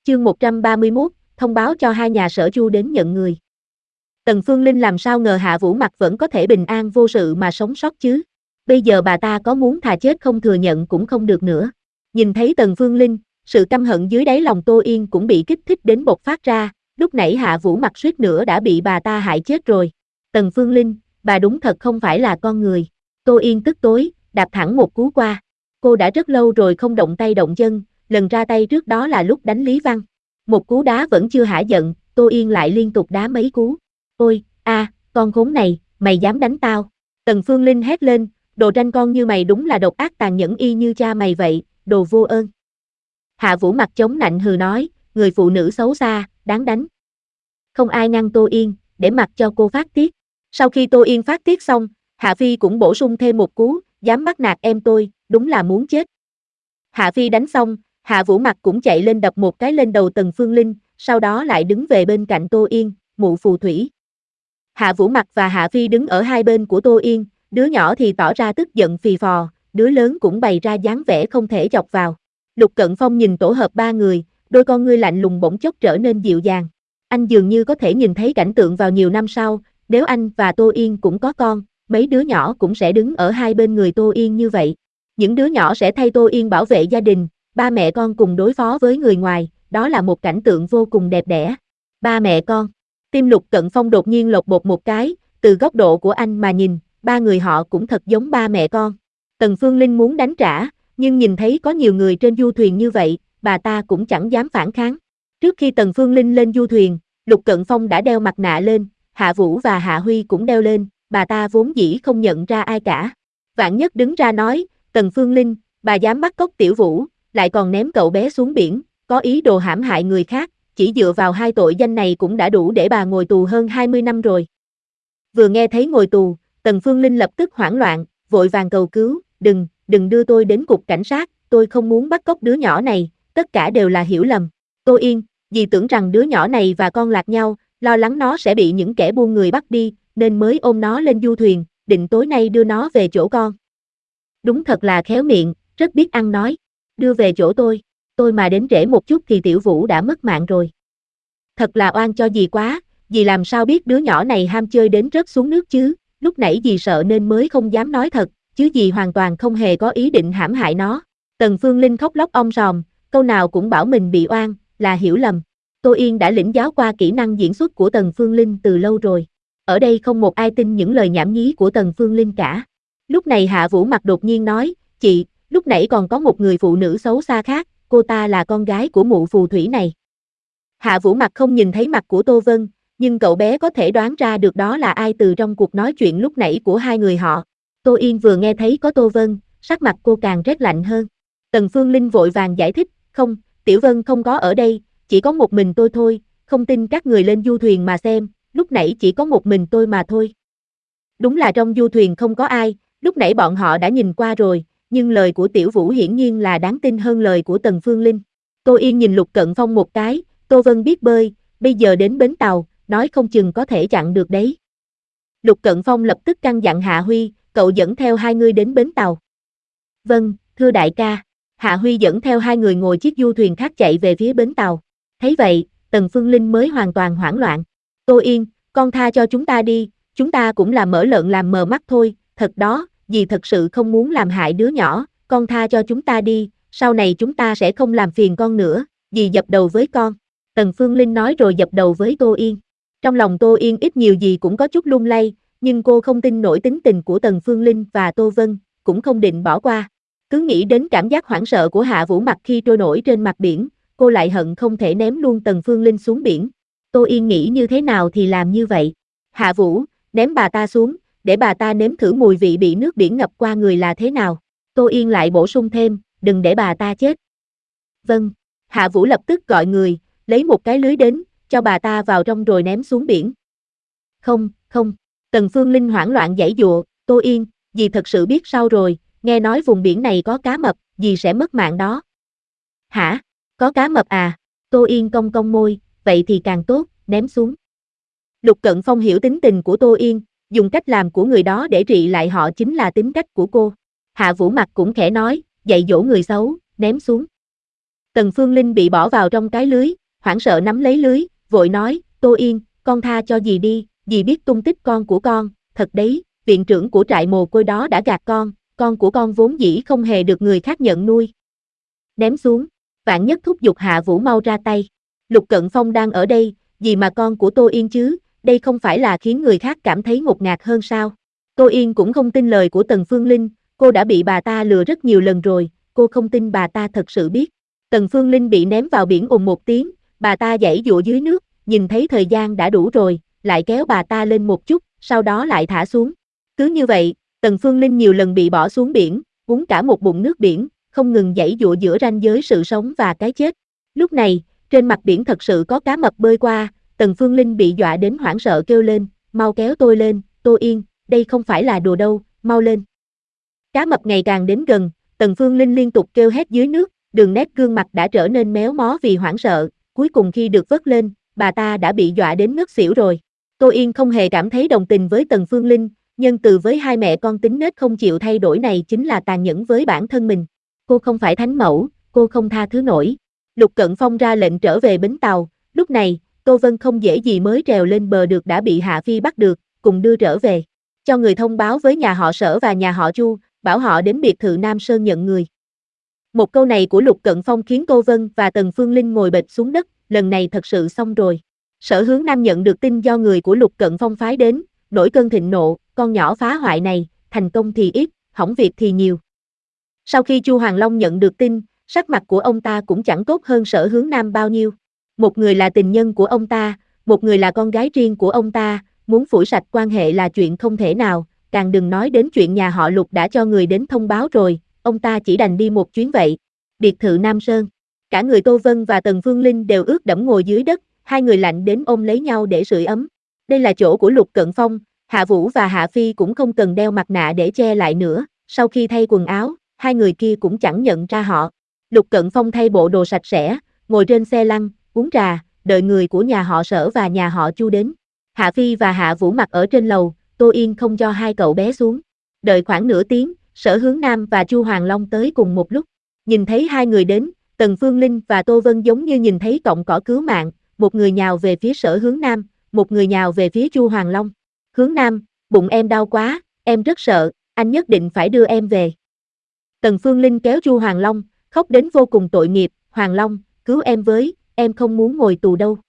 Chương 131, thông báo cho hai nhà Sở Chu đến nhận người. Tần Phương Linh làm sao ngờ Hạ Vũ Mặc vẫn có thể bình an vô sự mà sống sót chứ. Bây giờ bà ta có muốn thà chết không thừa nhận cũng không được nữa. Nhìn thấy Tần Phương Linh, sự căm hận dưới đáy lòng Tô Yên cũng bị kích thích đến bộc phát ra, lúc nãy Hạ Vũ Mặc suýt nữa đã bị bà ta hại chết rồi. Tần Phương Linh, bà đúng thật không phải là con người. Tô Yên tức tối, đạp thẳng một cú qua. Cô đã rất lâu rồi không động tay động chân, lần ra tay trước đó là lúc đánh Lý Văn. Một cú đá vẫn chưa hả giận, Tô Yên lại liên tục đá mấy cú. Ôi, con khốn này, mày dám đánh tao. Tần Phương Linh hét lên, đồ tranh con như mày đúng là độc ác tàn nhẫn y như cha mày vậy, đồ vô ơn. Hạ Vũ Mặc chống nạnh hừ nói, người phụ nữ xấu xa, đáng đánh. Không ai ngăn Tô Yên, để mặc cho cô phát tiết. Sau khi Tô Yên phát tiết xong, Hạ Phi cũng bổ sung thêm một cú, dám bắt nạt em tôi, đúng là muốn chết. Hạ Phi đánh xong, Hạ Vũ Mặc cũng chạy lên đập một cái lên đầu Tần Phương Linh, sau đó lại đứng về bên cạnh Tô Yên, mụ phù thủy. Hạ Vũ Mặc và Hạ Phi đứng ở hai bên của Tô Yên, đứa nhỏ thì tỏ ra tức giận phì phò, đứa lớn cũng bày ra dáng vẻ không thể chọc vào. Lục Cận Phong nhìn tổ hợp ba người, đôi con ngươi lạnh lùng bỗng chốc trở nên dịu dàng. Anh dường như có thể nhìn thấy cảnh tượng vào nhiều năm sau, nếu anh và Tô Yên cũng có con, mấy đứa nhỏ cũng sẽ đứng ở hai bên người Tô Yên như vậy. Những đứa nhỏ sẽ thay Tô Yên bảo vệ gia đình, ba mẹ con cùng đối phó với người ngoài, đó là một cảnh tượng vô cùng đẹp đẽ. Ba mẹ con. Tim Lục Cận Phong đột nhiên lột bột một cái, từ góc độ của anh mà nhìn, ba người họ cũng thật giống ba mẹ con. Tần Phương Linh muốn đánh trả, nhưng nhìn thấy có nhiều người trên du thuyền như vậy, bà ta cũng chẳng dám phản kháng. Trước khi Tần Phương Linh lên du thuyền, Lục Cận Phong đã đeo mặt nạ lên, Hạ Vũ và Hạ Huy cũng đeo lên, bà ta vốn dĩ không nhận ra ai cả. Vạn Nhất đứng ra nói, Tần Phương Linh, bà dám bắt cóc Tiểu Vũ, lại còn ném cậu bé xuống biển, có ý đồ hãm hại người khác, chỉ dựa vào hai tội danh này cũng đã đủ để bà ngồi tù hơn 20 năm rồi. Vừa nghe thấy ngồi tù, Tần Phương Linh lập tức hoảng loạn, vội vàng cầu cứu, đừng đưa tôi đến cục cảnh sát, tôi không muốn bắt cóc đứa nhỏ này, tất cả đều là hiểu lầm. Tô Yên, dì tưởng rằng đứa nhỏ này và con lạc nhau, lo lắng nó sẽ bị những kẻ buôn người bắt đi, nên mới ôm nó lên du thuyền, định tối nay đưa nó về chỗ con. Đúng thật là khéo miệng, rất biết ăn nói. Đưa về chỗ tôi mà đến trễ một chút thì Tiểu Vũ đã mất mạng rồi. Thật là oan cho dì quá, dì làm sao biết đứa nhỏ này ham chơi đến rớt xuống nước chứ, lúc nãy dì sợ nên mới không dám nói thật, chứ dì hoàn toàn không hề có ý định hãm hại nó. Tần Phương Linh khóc lóc om sòm, câu nào cũng bảo mình bị oan, là hiểu lầm. Tô Yên đã lĩnh giáo qua kỹ năng diễn xuất của Tần Phương Linh từ lâu rồi. Ở đây không một ai tin những lời nhảm nhí của Tần Phương Linh cả. Lúc này Hạ Vũ Mặc đột nhiên nói, chị, lúc nãy còn có một người phụ nữ xấu xa khác, cô ta là con gái của mụ phù thủy này. Hạ Vũ Mặc không nhìn thấy mặt của Tô Vân, nhưng cậu bé có thể đoán ra được đó là ai từ trong cuộc nói chuyện lúc nãy của hai người họ. Tô Yên vừa nghe thấy có Tô Vân, sắc mặt cô càng rét lạnh hơn. Tần Phương Linh vội vàng giải thích, không, Tiểu Vân không có ở đây, chỉ có một mình tôi thôi, không tin các người lên du thuyền mà xem, lúc nãy chỉ có một mình tôi mà thôi. Đúng là trong du thuyền không có ai, lúc nãy bọn họ đã nhìn qua rồi, nhưng lời của Tiểu Vũ hiển nhiên là đáng tin hơn lời của Tần Phương Linh. Tô Yên nhìn Lục Cận Phong một cái, Tô Vân biết bơi, bây giờ đến bến tàu, nói không chừng có thể chặn được đấy. Lục Cận Phong lập tức căn dặn Hạ Huy, cậu dẫn theo hai người đến bến tàu. Vâng, thưa đại ca. Hạ Huy dẫn theo hai người ngồi chiếc du thuyền khác chạy về phía bến tàu. Thấy vậy, Tần Phương Linh mới hoàn toàn hoảng loạn. Tô Yên, con tha cho chúng ta đi, chúng ta cũng là mở lợn làm mờ mắt thôi, thật đó, dì thật sự không muốn làm hại đứa nhỏ, con tha cho chúng ta đi, sau này chúng ta sẽ không làm phiền con nữa, dì dập đầu với con. Tần Phương Linh nói rồi dập đầu với Tô Yên. Trong lòng Tô Yên ít nhiều gì cũng có chút lung lay, nhưng cô không tin nổi tính tình của Tần Phương Linh và Tô Vân, cũng không định bỏ qua. Cứ nghĩ đến cảm giác hoảng sợ của Hạ Vũ Mặc khi trôi nổi trên mặt biển, cô lại hận không thể ném luôn Tần Phương Linh xuống biển. Tô Yên nghĩ như thế nào thì làm như vậy. Hạ Vũ, ném bà ta xuống, để bà ta nếm thử mùi vị bị nước biển ngập qua người là thế nào. Tô Yên lại bổ sung thêm, đừng để bà ta chết. Vâng. Hạ Vũ lập tức gọi người, lấy một cái lưới đến, cho bà ta vào trong rồi ném xuống biển. Không. Tần Phương Linh hoảng loạn giãy giụa, Tô Yên, dì thật sự biết sao rồi, nghe nói vùng biển này có cá mập, dì sẽ mất mạng đó. Hả? Có cá mập à? Tô Yên cong cong môi, vậy thì càng tốt, ném xuống. Lục Cận Phong hiểu tính tình của Tô Yên, dùng cách làm của người đó để trị lại họ chính là tính cách của cô. Hạ Vũ Mặc cũng khẽ nói, dạy dỗ người xấu, ném xuống. Tần Phương Linh bị bỏ vào trong cái lưới, hoảng sợ nắm lấy lưới, vội nói, Tô Yên, con tha cho dì đi, dì biết tung tích con của con, thật đấy, viện trưởng của trại mồ côi đó đã gạt con của con vốn dĩ không hề được người khác nhận nuôi. Ném xuống, Vạn Nhất thúc giục Hạ Vũ mau ra tay. Lục Cận Phong đang ở đây, gì mà con của Tô Yên chứ, đây không phải là khiến người khác cảm thấy ngột ngạt hơn sao? Tô Yên cũng không tin lời của Tần Phương Linh, cô đã bị bà ta lừa rất nhiều lần rồi, cô không tin bà ta thật sự biết. Tần Phương Linh bị ném vào biển ùng một tiếng, bà ta giãy giụa dưới nước, nhìn thấy thời gian đã đủ rồi, lại kéo bà ta lên một chút, sau đó lại thả xuống. Cứ như vậy, Tần Phương Linh nhiều lần bị bỏ xuống biển, uống cả một bụng nước biển, không ngừng giãy giụa giữa ranh giới sự sống và cái chết. Lúc này, trên mặt biển thật sự có cá mập bơi qua, Tần Phương Linh bị dọa đến hoảng sợ kêu lên, mau kéo tôi lên, Tô Yên, đây không phải là đùa đâu, mau lên. Cá mập ngày càng đến gần, Tần Phương Linh liên tục kêu hét dưới nước, đường nét gương mặt đã trở nên méo mó vì hoảng sợ, cuối cùng khi được vớt lên, bà ta đã bị dọa đến ngất xỉu rồi. Tô Yên không hề cảm thấy đồng tình với Tần Phương Linh, nhân từ với hai mẹ con tính nết không chịu thay đổi này chính là tàn nhẫn với bản thân mình. Cô không phải thánh mẫu, cô không tha thứ nổi. Lục Cận Phong ra lệnh trở về bến tàu, lúc này, Tô Vân không dễ gì mới trèo lên bờ được đã bị Hạ Phi bắt được, cùng đưa trở về. Cho người thông báo với nhà họ Sở và nhà họ Chu, bảo họ đến biệt thự Nam Sơn nhận người. Một câu này của Lục Cận Phong khiến Tô Vân và Tần Phương Linh ngồi bệt xuống đất, lần này thật sự xong rồi. Sở Hướng Nam nhận được tin do người của Lục Cận Phong phái đến, nổi cơn thịnh nộ, con nhỏ phá hoại này, thành công thì ít, hỏng việc thì nhiều. Sau khi Chu Hoàng Long nhận được tin, sắc mặt của ông ta cũng chẳng tốt hơn Sở Hướng Nam bao nhiêu. Một người là tình nhân của ông ta, một người là con gái riêng của ông ta, muốn phủi sạch quan hệ là chuyện không thể nào, càng đừng nói đến chuyện nhà họ Lục đã cho người đến thông báo rồi, ông ta chỉ đành đi một chuyến vậy. Biệt thự Nam Sơn. Cả người Tô Vân và Tần Phương Linh đều ướt đẫm ngồi dưới đất, hai người lạnh đến ôm lấy nhau để sưởi ấm. Đây là chỗ của Lục Cận Phong, Hạ Vũ và Hạ Phi cũng không cần đeo mặt nạ để che lại nữa, sau khi thay quần áo, hai người kia cũng chẳng nhận ra họ. Lục Cận Phong thay bộ đồ sạch sẽ, ngồi trên xe lăn, uống trà, đợi người của nhà họ Sở và nhà họ Chu đến. Hạ Phi và Hạ Vũ mặc ở trên lầu, Tô Yên không cho hai cậu bé xuống. Đợi khoảng nửa tiếng, Sở Hướng Nam và Chu Hoàng Long tới cùng một lúc. Nhìn thấy hai người đến, Tần Phương Linh và Tô Vân giống như nhìn thấy cọng cỏ cứu mạng, một người nhào về phía Sở Hướng Nam, một người nhào về phía Chu Hoàng Long. Hướng Nam, bụng em đau quá, em rất sợ, anh nhất định phải đưa em về. Tần Phương Linh kéo Chu Hoàng Long, khóc đến vô cùng tội nghiệp, Hoàng Long, cứu em với, em không muốn ngồi tù đâu.